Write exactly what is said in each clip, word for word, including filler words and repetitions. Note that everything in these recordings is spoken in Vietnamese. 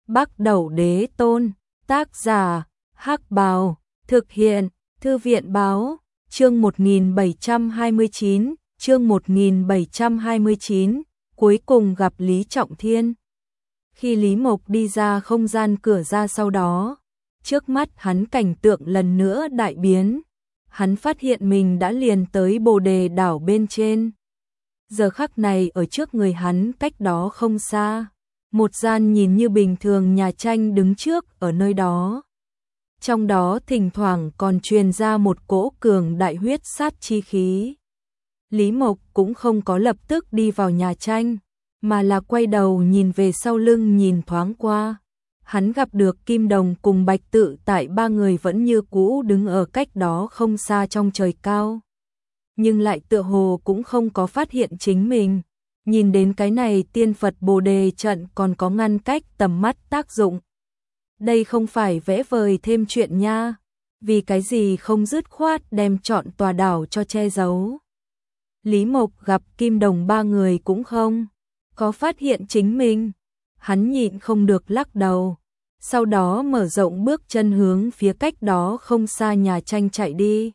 Bắc Đẩu Đế Tôn, tác giả, Hắc Bào, thực hiện, Thư viện báo, chương một nghìn bảy trăm hai mươi chín, chương một nghìn bảy trăm hai mươi chín, cuối cùng gặp Lý Trọng Thiên. Khi Lý Mộc đi ra không gian cửa ra sau đó, trước mắt hắn cảnh tượng lần nữa đại biến, hắn phát hiện mình đã liền tới Bồ Đề đảo bên trên. Giờ khắc này ở trước người hắn cách đó không xa, một gian nhìn như bình thường nhà tranh đứng trước ở nơi đó. Trong đó thỉnh thoảng còn truyền ra một cỗ cường đại huyết sát chi khí. Lý Mộc cũng không có lập tức đi vào nhà tranh, mà là quay đầu nhìn về sau lưng nhìn thoáng qua. Hắn gặp được Kim Đồng cùng Bạch Tự Tại ba người vẫn như cũ đứng ở cách đó không xa trong trời cao. Nhưng lại tựa hồ cũng không có phát hiện chính mình. Nhìn đến cái này tiên Phật Bồ Đề trận còn có ngăn cách tầm mắt tác dụng. Đây không phải vẽ vời thêm chuyện nha, vì cái gì không dứt khoát đem trọn tòa đảo cho che giấu. Lý Mộc gặp Kim Đồng ba người cũng không có phát hiện chính mình, hắn nhịn không được lắc đầu, sau đó mở rộng bước chân hướng phía cách đó không xa nhà tranh chạy đi.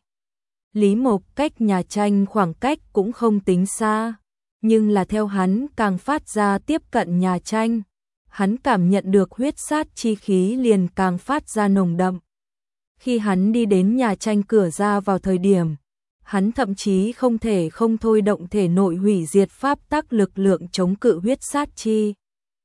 Lý Mộc cách nhà tranh khoảng cách cũng không tính xa, nhưng là theo hắn càng phát ra tiếp cận nhà tranh, hắn cảm nhận được huyết sát chi khí liền càng phát ra nồng đậm. Khi hắn đi đến nhà tranh cửa ra vào thời điểm, hắn thậm chí không thể không thôi động thể nội hủy diệt pháp tắc lực lượng chống cự huyết sát chi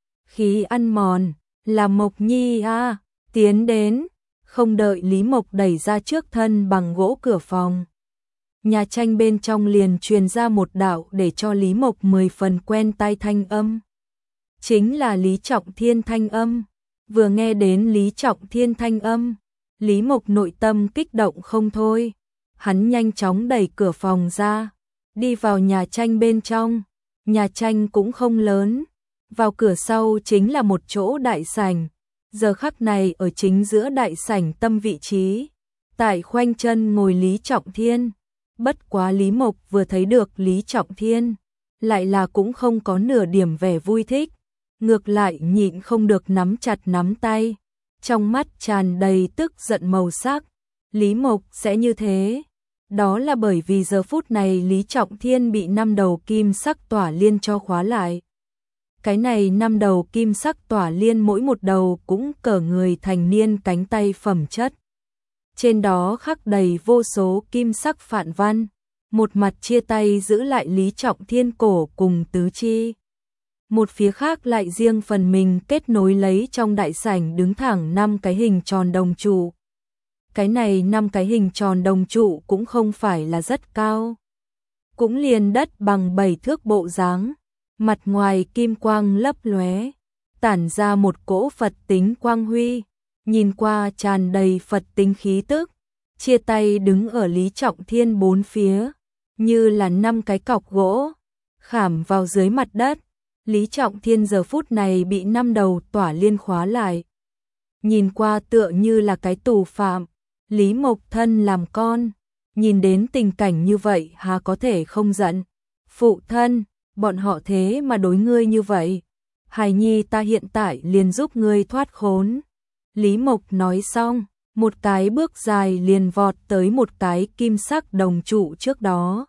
khí ăn mòn. Là Mộc Nhi a, tiến đến, không đợi Lý Mộc đẩy ra trước thân bằng gỗ cửa phòng. Nhà tranh bên trong liền truyền ra một đạo để cho Lý Mộc mười phần quen tai thanh âm. Chính là Lý Trọng Thiên thanh âm. Vừa nghe đến Lý Trọng Thiên thanh âm, Lý Mộc nội tâm kích động không thôi. Hắn nhanh chóng đẩy cửa phòng ra, đi vào nhà tranh bên trong. Nhà tranh cũng không lớn, vào cửa sau chính là một chỗ đại sảnh. Giờ khắc này ở chính giữa đại sảnh tâm vị trí, tại khoanh chân ngồi Lý Trọng Thiên. Bất quá Lý Mộc vừa thấy được Lý Trọng Thiên, lại là cũng không có nửa điểm vẻ vui thích, ngược lại nhịn không được nắm chặt nắm tay, trong mắt tràn đầy tức giận màu sắc. Lý Mộc sẽ như thế, đó là bởi vì giờ phút này Lý Trọng Thiên bị năm đầu kim sắc tỏa liên cho khóa lại. Cái này năm đầu kim sắc tỏa liên mỗi một đầu cũng cỡ người thành niên cánh tay phẩm chất. Trên đó khắc đầy vô số kim sắc phạn văn, một mặt chia tay giữ lại Lý Trọng Thiên cổ cùng tứ chi. Một phía khác lại riêng phần mình kết nối lấy trong đại sảnh đứng thẳng năm cái hình tròn đồng trụ. Cái này năm cái hình tròn đồng trụ cũng không phải là rất cao, cũng liền đất bằng bảy thước bộ dáng, mặt ngoài kim quang lấp lóe, tản ra một cỗ Phật tính quang huy, nhìn qua tràn đầy Phật tính khí tức. Chia tay đứng ở Lý Trọng Thiên bốn phía, như là năm cái cọc gỗ khảm vào dưới mặt đất. Lý Trọng Thiên giờ phút này bị năm đầu tỏa liên khóa lại, nhìn qua tựa như là cái tù phạm. Lý Mộc thân làm con, nhìn đến tình cảnh như vậy há có thể không giận. Phụ thân, bọn họ thế mà đối ngươi như vậy, hài nhi ta hiện tại liền giúp ngươi thoát khốn. Lý Mộc nói xong, một cái bước dài liền vọt tới một cái kim sắc đồng trụ trước đó,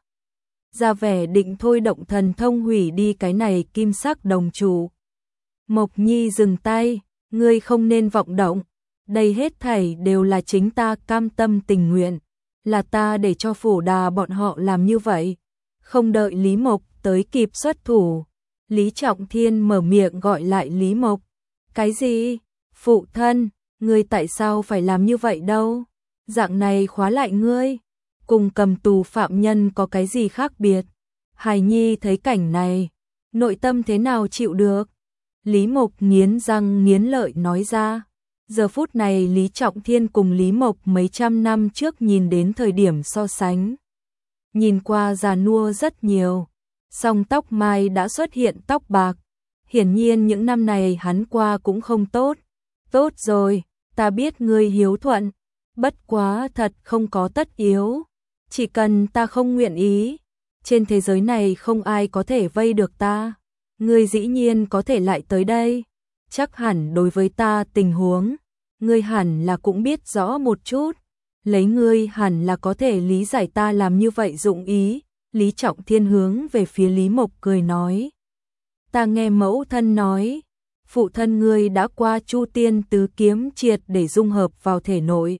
ra vẻ định thôi động thần thông hủy đi cái này kim sắc đồng trụ. Mộc Nhi dừng tay, ngươi không nên vọng động, đây hết thảy đều là chính ta cam tâm tình nguyện, là ta để cho Phổ Đà bọn họ làm như vậy. Không đợi Lý Mộc tới kịp xuất thủ, Lý Trọng Thiên mở miệng gọi lại Lý Mộc. Cái gì? Phụ thân, ngươi tại sao phải làm như vậy đâu? Dạng này khóa lại ngươi, cùng cầm tù phạm nhân có cái gì khác biệt? Hài nhi thấy cảnh này, nội tâm thế nào chịu được? Lý Mộc nghiến răng nghiến lợi nói ra. Giờ phút này Lý Trọng Thiên cùng Lý Mộc mấy trăm năm trước nhìn đến thời điểm so sánh, nhìn qua già nua rất nhiều, song tóc mai đã xuất hiện tóc bạc. Hiển nhiên những năm này hắn qua cũng không tốt. Tốt rồi, ta biết ngươi hiếu thuận, bất quá thật không có tất yếu. Chỉ cần ta không nguyện ý, trên thế giới này không ai có thể vây được ta. Ngươi dĩ nhiên có thể lại tới đây. chắc hẳn đối với ta tình huống, ngươi hẳn là cũng biết rõ một chút, lấy ngươi hẳn là có thể lý giải ta làm như vậy dụng ý. Lý Trọng Thiên hướng về phía Lý Mộc cười nói. Ta nghe mẫu thân nói, phụ thân ngươi đã qua Chu Tiên Tứ Kiếm triệt để dung hợp vào thể nội.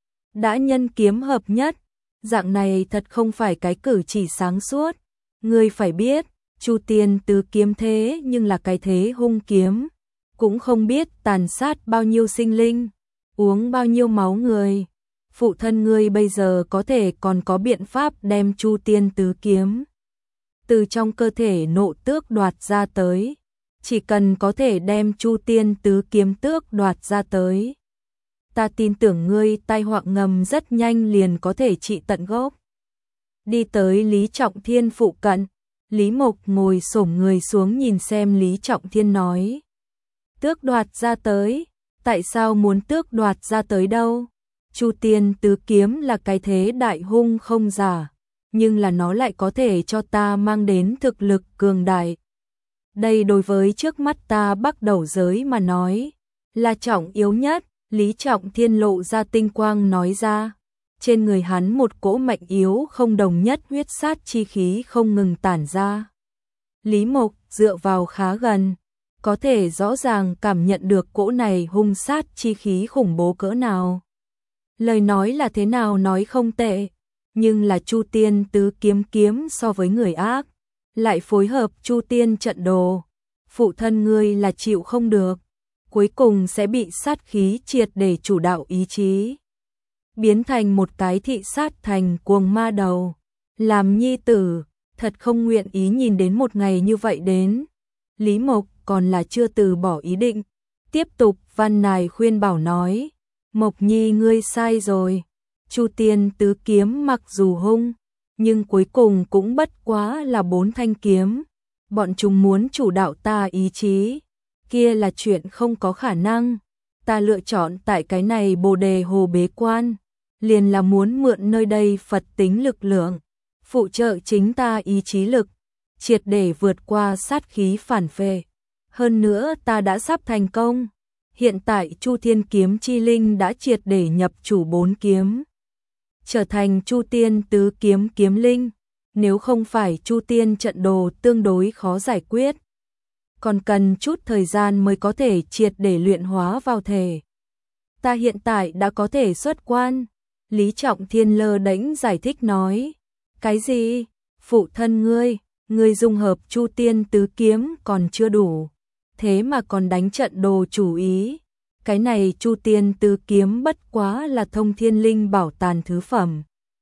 Đã nhân kiếm hợp nhất, dạng này thật không phải cái cử chỉ sáng suốt. Ngươi phải biết, Chu Tiên Tứ Kiếm thế nhưng là cái thế hung kiếm, cũng không biết tàn sát bao nhiêu sinh linh, uống bao nhiêu máu người. Phụ thân ngươi bây giờ có thể còn có biện pháp đem Chu Tiên Tứ Kiếm từ trong cơ thể nộ tước đoạt ra tới. Chỉ cần có thể đem Chu Tiên Tứ Kiếm tước đoạt ra tới, ta tin tưởng ngươi tai họa ngầm rất nhanh liền có thể trị tận gốc. Đi tới Lý Trọng Thiên phụ cận, Lý Mộc ngồi xổm người xuống nhìn xem Lý Trọng Thiên nói. Tước đoạt ra tới, tại sao muốn tước đoạt ra tới đâu? Chu Tiên Tứ Kiếm là cái thế đại hung không giả, nhưng là nó lại có thể cho ta mang đến thực lực cường đại. Đây đối với trước mắt ta Bắc Đầu giới mà nói, là trọng yếu nhất. Lý Trọng Thiên lộ ra tinh quang nói ra. Trên người hắn một cỗ mạnh yếu không đồng nhất huyết sát chi khí không ngừng tản ra. Lý Mộc dựa vào khá gần, có thể rõ ràng cảm nhận được cỗ này hung sát chi khí khủng bố cỡ nào. Lời nói là thế nào nói không tệ, nhưng là Chu Tiên Tứ Kiếm kiếm so với người ác, lại phối hợp Chu Tiên trận đồ. Phụ thân ngươi là chịu không được, cuối cùng sẽ bị sát khí triệt để chủ đạo ý chí, biến thành một cái thị sát thành cuồng ma đầu. Làm nhi tử, thật không nguyện ý nhìn đến một ngày như vậy đến. Lý Mộc còn là chưa từ bỏ ý định, tiếp tục văn nài khuyên bảo nói. Mộc nhi ngươi sai rồi, Chu Tiên Tứ Kiếm mặc dù hung, nhưng cuối cùng cũng bất quá là bốn thanh kiếm. Bọn chúng muốn chủ đạo ta ý chí, kia là chuyện không có khả năng. Ta lựa chọn tại cái này Bồ Đề Hồ bế quan, liền là muốn mượn nơi đây Phật tính lực lượng, phụ trợ chính ta ý chí lực, triệt để vượt qua sát khí phản phệ. Hơn nữa ta đã sắp thành công. Hiện tại Chu Thiên Kiếm chi linh đã triệt để nhập chủ bốn kiếm, trở thành Chu Tiên Tứ Kiếm kiếm linh. Nếu không phải Chu Tiên trận đồ tương đối khó giải quyết, còn cần chút thời gian mới có thể triệt để luyện hóa vào thể. Ta hiện tại đã có thể xuất quan. Lý Trọng Thiên lơ đễnh giải thích nói. Cái gì? Phụ thân ngươi, ngươi dung hợp Chu Tiên Tứ Kiếm còn chưa đủ, thế mà còn đánh trận đồ chủ ý. Cái này Chu Tiên Tứ Kiếm bất quá là thông thiên linh bảo tàn thứ phẩm,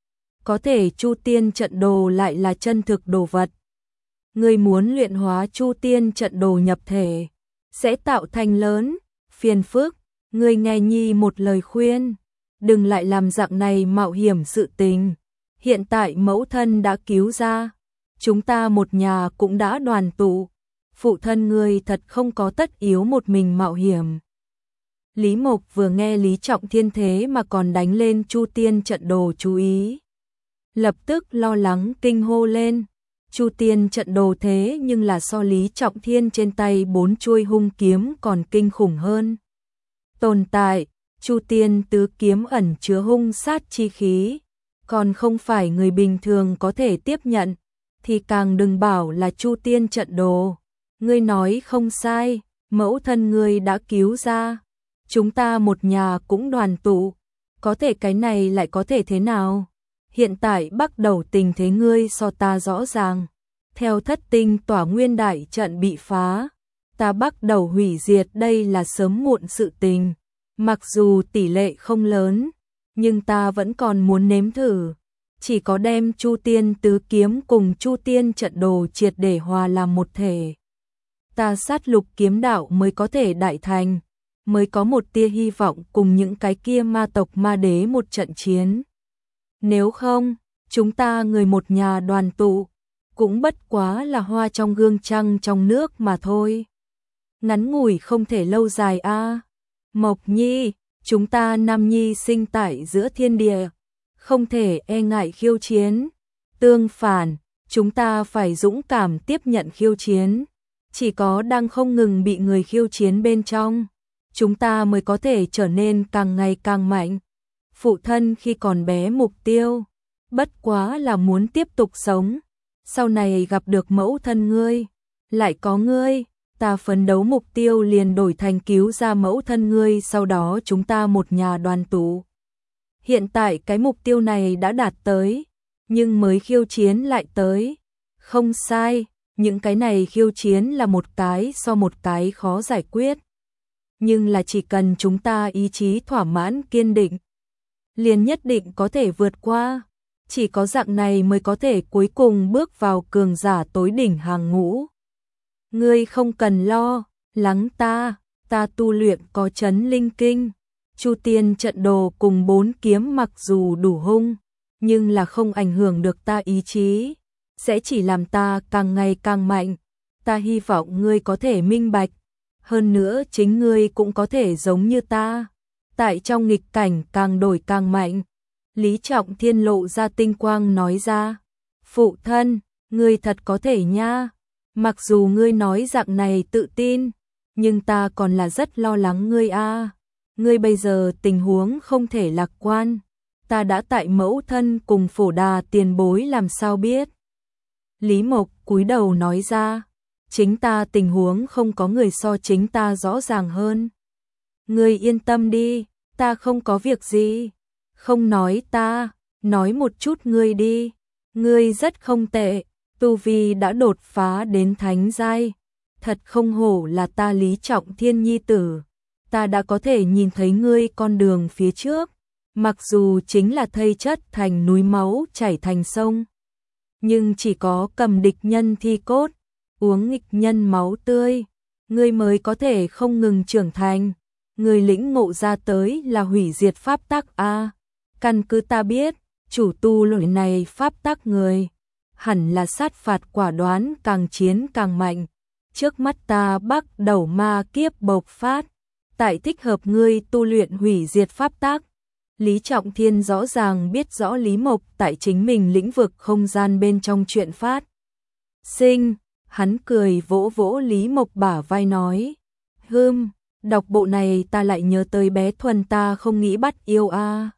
có thể Chu Tiên trận đồ lại là chân thực đồ vật. Ngươi muốn luyện hóa Chu Tiên trận đồ nhập thể, sẽ tạo thành lớn phiền phức. Ngươi nghe nhi một lời khuyên, đừng lại làm dạng này mạo hiểm sự tình. Hiện tại mẫu thân đã cứu ra, chúng ta một nhà cũng đã đoàn tụ, phụ thân ngươi thật không có tất yếu một mình mạo hiểm. Lý Mộc vừa nghe Lý Trọng Thiên thế mà còn đánh lên Chu Tiên trận đồ chú ý, lập tức lo lắng kinh hô lên. Chu Tiên trận đồ thế nhưng là so Lý Trọng Thiên trên tay bốn chuôi hung kiếm còn kinh khủng hơn tồn tại. Chu Tiên Tứ Kiếm ẩn chứa hung sát chi khí, còn không phải người bình thường có thể tiếp nhận, thì càng đừng bảo là Chu Tiên trận đồ. Ngươi nói không sai, mẫu thân ngươi đã cứu ra, chúng ta một nhà cũng đoàn tụ, có thể cái này lại có thể thế nào? Hiện tại bắt đầu tình thế ngươi so ta rõ ràng. Theo thất tinh tỏa nguyên đại trận bị phá, ta bắt đầu hủy diệt đây là sớm muộn sự tình. Mặc dù tỷ lệ không lớn, nhưng ta vẫn còn muốn nếm thử. Chỉ có đem Chu Tiên Tứ Kiếm cùng Chu Tiên trận đồ triệt để hòa làm một thể, ta sát lục kiếm đạo mới có thể đại thành, mới có một tia hy vọng cùng những cái kia ma tộc ma đế một trận chiến. Nếu không, chúng ta người một nhà đoàn tụ, cũng bất quá là hoa trong gương trăng trong nước mà thôi. Ngắn ngủi không thể lâu dài a. À. Mộc nhi, chúng ta nam nhi sinh tại giữa thiên địa, không thể e ngại khiêu chiến. Tương phản, chúng ta phải dũng cảm tiếp nhận khiêu chiến. Chỉ có đang không ngừng bị người khiêu chiến bên trong, chúng ta mới có thể trở nên càng ngày càng mạnh. Phụ thân khi còn bé mục tiêu, bất quá là muốn tiếp tục sống. Sau này gặp được mẫu thân ngươi, lại có ngươi, ta phấn đấu mục tiêu liền đổi thành cứu ra mẫu thân ngươi, sau đó chúng ta một nhà đoàn tụ. Hiện tại cái mục tiêu này đã đạt tới, nhưng mới khiêu chiến lại tới. Không sai, những cái này khiêu chiến là một cái so một cái khó giải quyết. Nhưng là chỉ cần chúng ta ý chí thỏa mãn kiên định, liền nhất định có thể vượt qua. Chỉ có dạng này mới có thể cuối cùng bước vào cường giả tối đỉnh hàng ngũ. Ngươi không cần lo lắng ta, ta tu luyện có chấn linh kinh. Chu tiên trận đồ cùng bốn kiếm mặc dù đủ hung, nhưng là không ảnh hưởng được ta ý chí, sẽ chỉ làm ta càng ngày càng mạnh. Ta hy vọng ngươi có thể minh bạch, hơn nữa chính ngươi cũng có thể giống như ta, tại trong nghịch cảnh càng đổi càng mạnh. Lý Trọng Thiên lộ ra tinh quang nói ra, phụ thân, ngươi thật có thể nha, mặc dù ngươi nói dạng này tự tin, nhưng ta còn là rất lo lắng ngươi a. Ngươi bây giờ tình huống không thể lạc quan, ta đã tại mẫu thân cùng Phổ Đà tiền bối làm sao biết. Lý Mộc cúi đầu nói ra, chính ta tình huống không có người so chính ta rõ ràng hơn. Ngươi yên tâm đi, ta không có việc gì. Không nói ta, nói một chút ngươi đi. Ngươi rất không tệ, tu vi đã đột phá đến thánh giai. Thật không hổ là ta Lý Trọng Thiên nhi tử. Ta đã có thể nhìn thấy ngươi con đường phía trước, mặc dù chính là thây chất thành núi, máu chảy thành sông, nhưng chỉ có cầm địch nhân thi cốt, uống nghịch nhân máu tươi, ngươi mới có thể không ngừng trưởng thành. Ngươi lĩnh ngộ ra tới là hủy diệt pháp tắc a. Căn cứ ta biết, chủ tu luyện này pháp tắc người, hẳn là sát phạt quả đoán, càng chiến càng mạnh. Trước mắt ta bắt đầu ma kiếp bộc phát, tại thích hợp ngươi tu luyện hủy diệt pháp tắc. Lý Trọng Thiên rõ ràng biết rõ Lý Mộc tại chính mình lĩnh vực không gian bên trong chuyện phát sinh, hắn cười vỗ vỗ Lý Mộc bả vai nói, hừm, đọc bộ này ta lại nhớ tới bé Thuần, ta không nghĩ bắt yêu a.